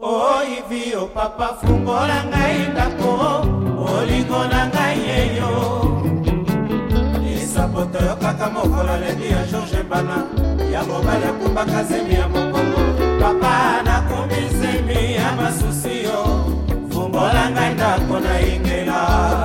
Oh ivi o papa fungola ngai ndako olingo na ngai yeyo isapoto yo kaka mokola lebi ya George Bana ya mobali ya kumbaka zemi ya mokongo papa nakumbi zemi ya masusio fungola ngai ndako na ingela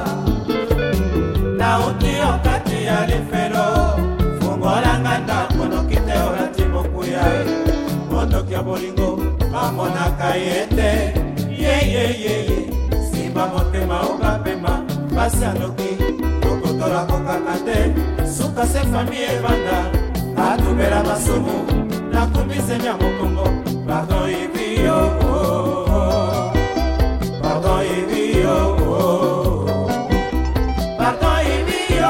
na uti okati ya lifelo fungola ngai ndako nokite orati mokuya motoki ya bolingo mamonaka yete yeyeyeye simba motema obapema pasi anoki tokotola kokaka te suka se fami evanda atubela masumu nakumbise mya mokongo pardon ibio pardon ibio pardon ibio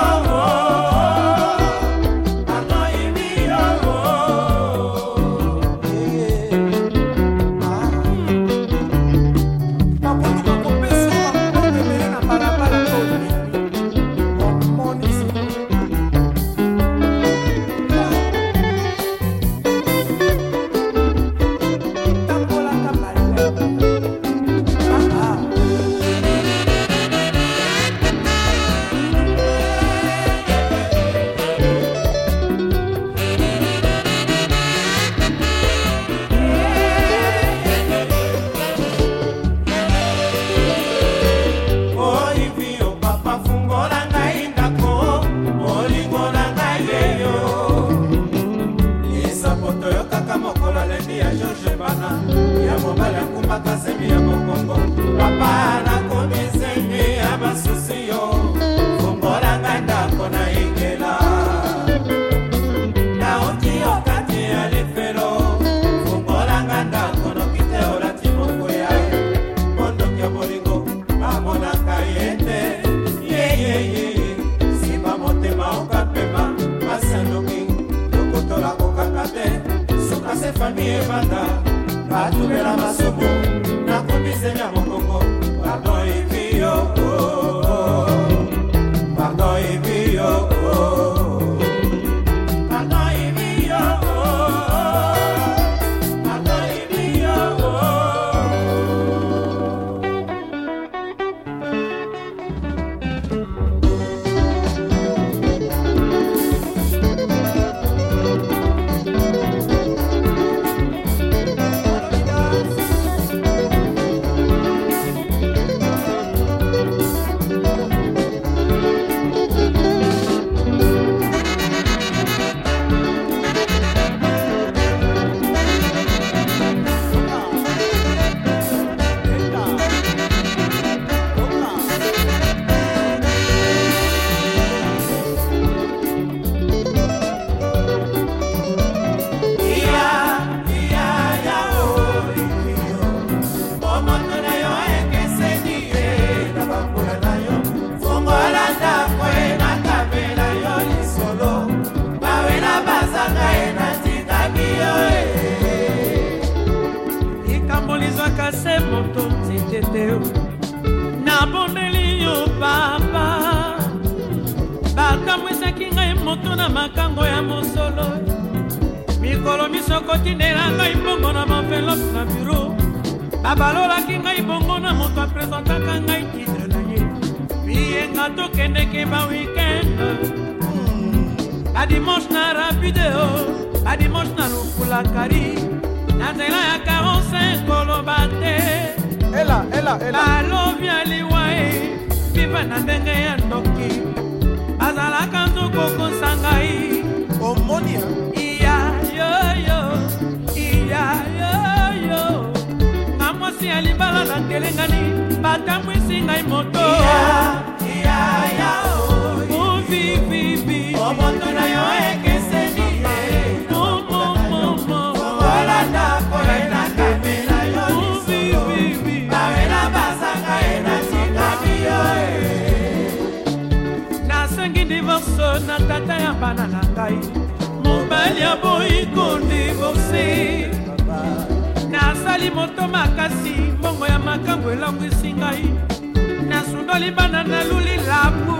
Nasali moto makasi mbongo ya makambo elangwisi ngai nasundoli bana na luli labu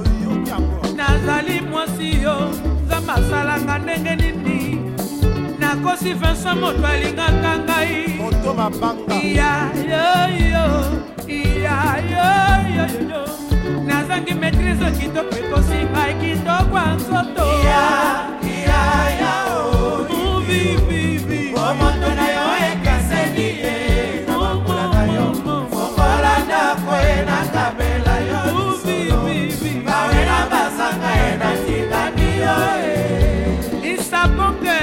nazali mwasi yo za masalanga ndenge nini nakosi Vincent moto alingaka ngai moto mabanga nazangi maîtrise kitoko ekosi ngai kitoko nzoto moto na yo ekaseli ye nabakolaka yo fongola ndako ye nakabela yo bawe na basanga ye natikaki yo lisaponge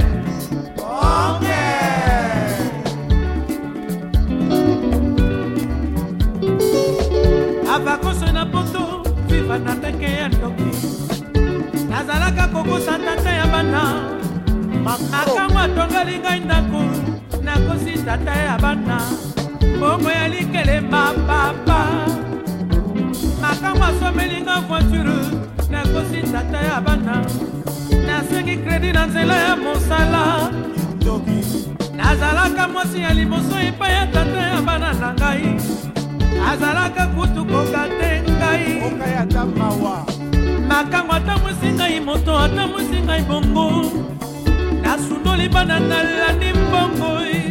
abakoso na poto viva na ndenge ya ndoki nazalaka kokosa tata ya bana makambo atongeli ngai ndako nakosi tata ya bana mbongo ya likelemba papa makambo asomeli nga voiture nakosi tata ya bana nasengi kredi na nzela ya mosala nazalaka mwasi ya liboso epai ya tata ya bana na ngai azalaka kutu kokate ngai makambo atamwisi ngai moto atamwisi ngai bongo nasundoli bana nalandi mbongo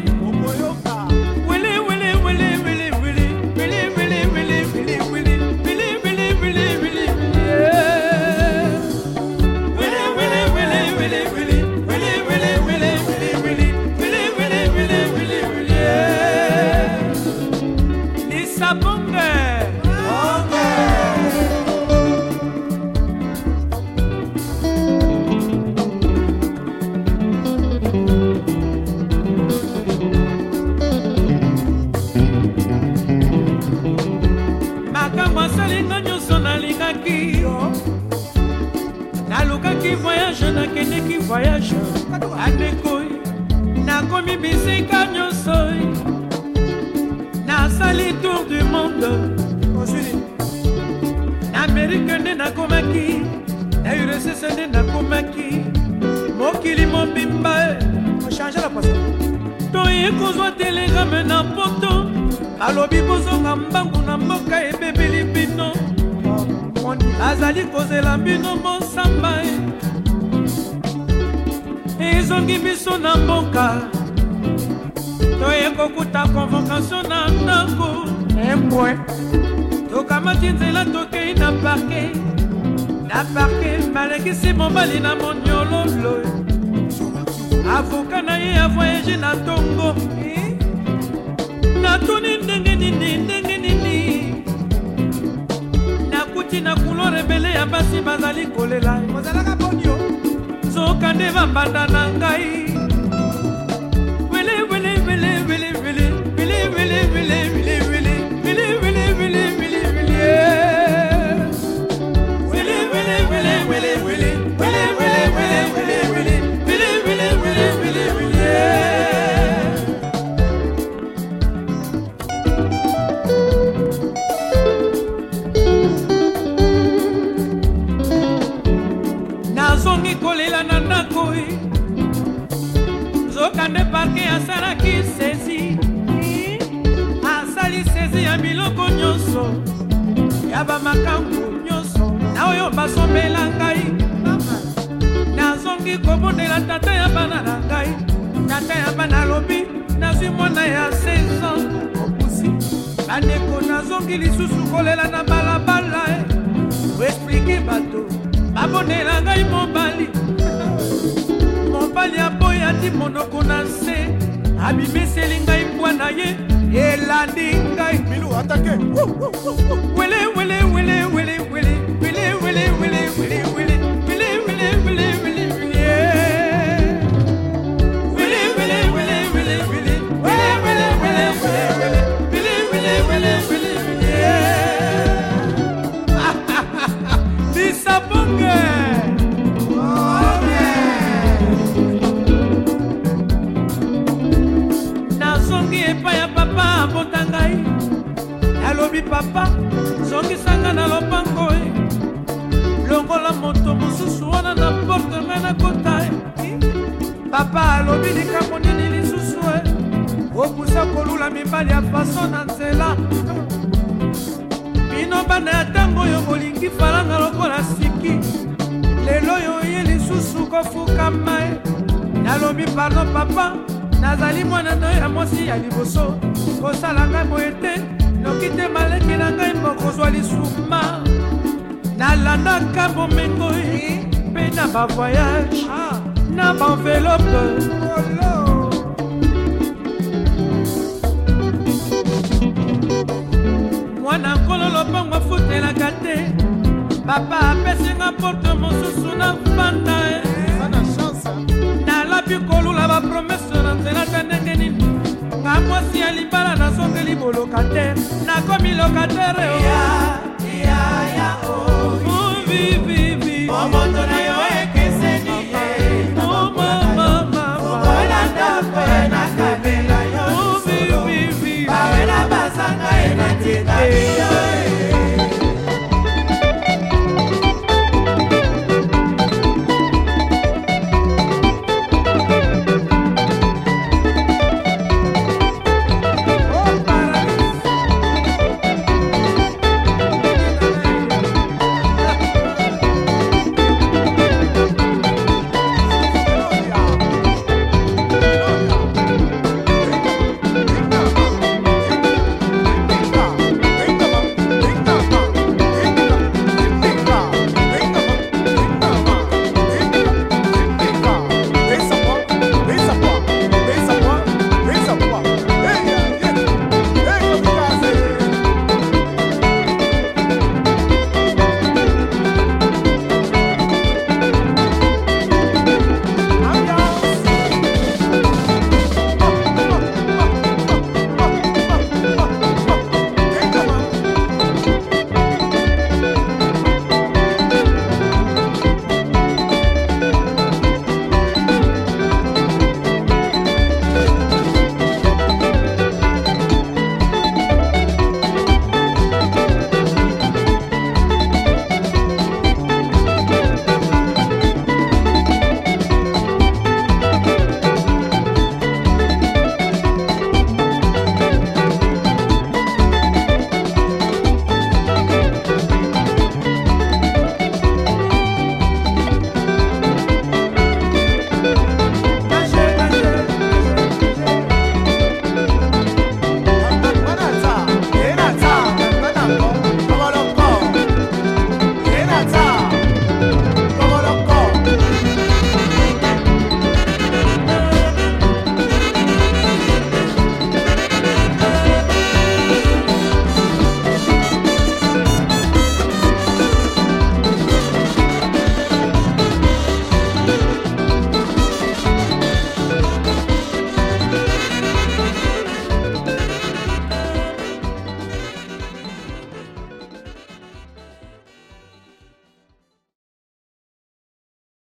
voyage nakendeki voyage andekoi nakomi bisika nyonso nasali tour du monde na Amerike nde nakomaki na URSS nde nakomaki mokili mobimba toye kozwa telegrame na poto alobi kozonga mbangu na mboka ebebeli bino azali kozela bino mosamba ezongi biso na mboka toye kokuta convocation na ndako tokamati nzela tokei na parke balekisi mobali na moniololo avoka na ye avoyage na Tongo natuni ndenge nini nakuti na couleur ebele ya basi bazali kolela zoka nde bambanda na ngai nazongi kolela na ndako zoka nde parke asalaki sezi asali sezi ya biloko nyonso ya bamakambo nyonso na oyo basombela ngai nazongi kobondela tata ya bana na ngai tata ya bana alobi nazwi mwana ya 16 ans opusi bandeko nazongi lisusu kolela na balabala oexplike bato babondela ngai mobali aboya ti monoko na nse abimeseli ngai mbwa na ye elandi ngai milu atake papa zongisanga na lopango longola moto mosusu wana na porte ngai na kota papa alobi likambo nini lisusu okusa kolula mibali ya faso na nzela bino bana ya ntango oyo bolingi falanga lokola siki lelo oyo oye lisusu kofukama nalobi pardon papa nazali mwana no ya mwasi ya liboso kosala ngai boye te noki te maleki na ngai mokozwa lisuma nalandaka bomengo mpe na bavoyage na baenvelope mwana nkolo lopango afutelaka te papa apesinga porte mosusu na fanda nalabi kolula bapromese na nzela ta ndenge nini nga mwasi ya libala nazongeli bolokatere nakomi lokatere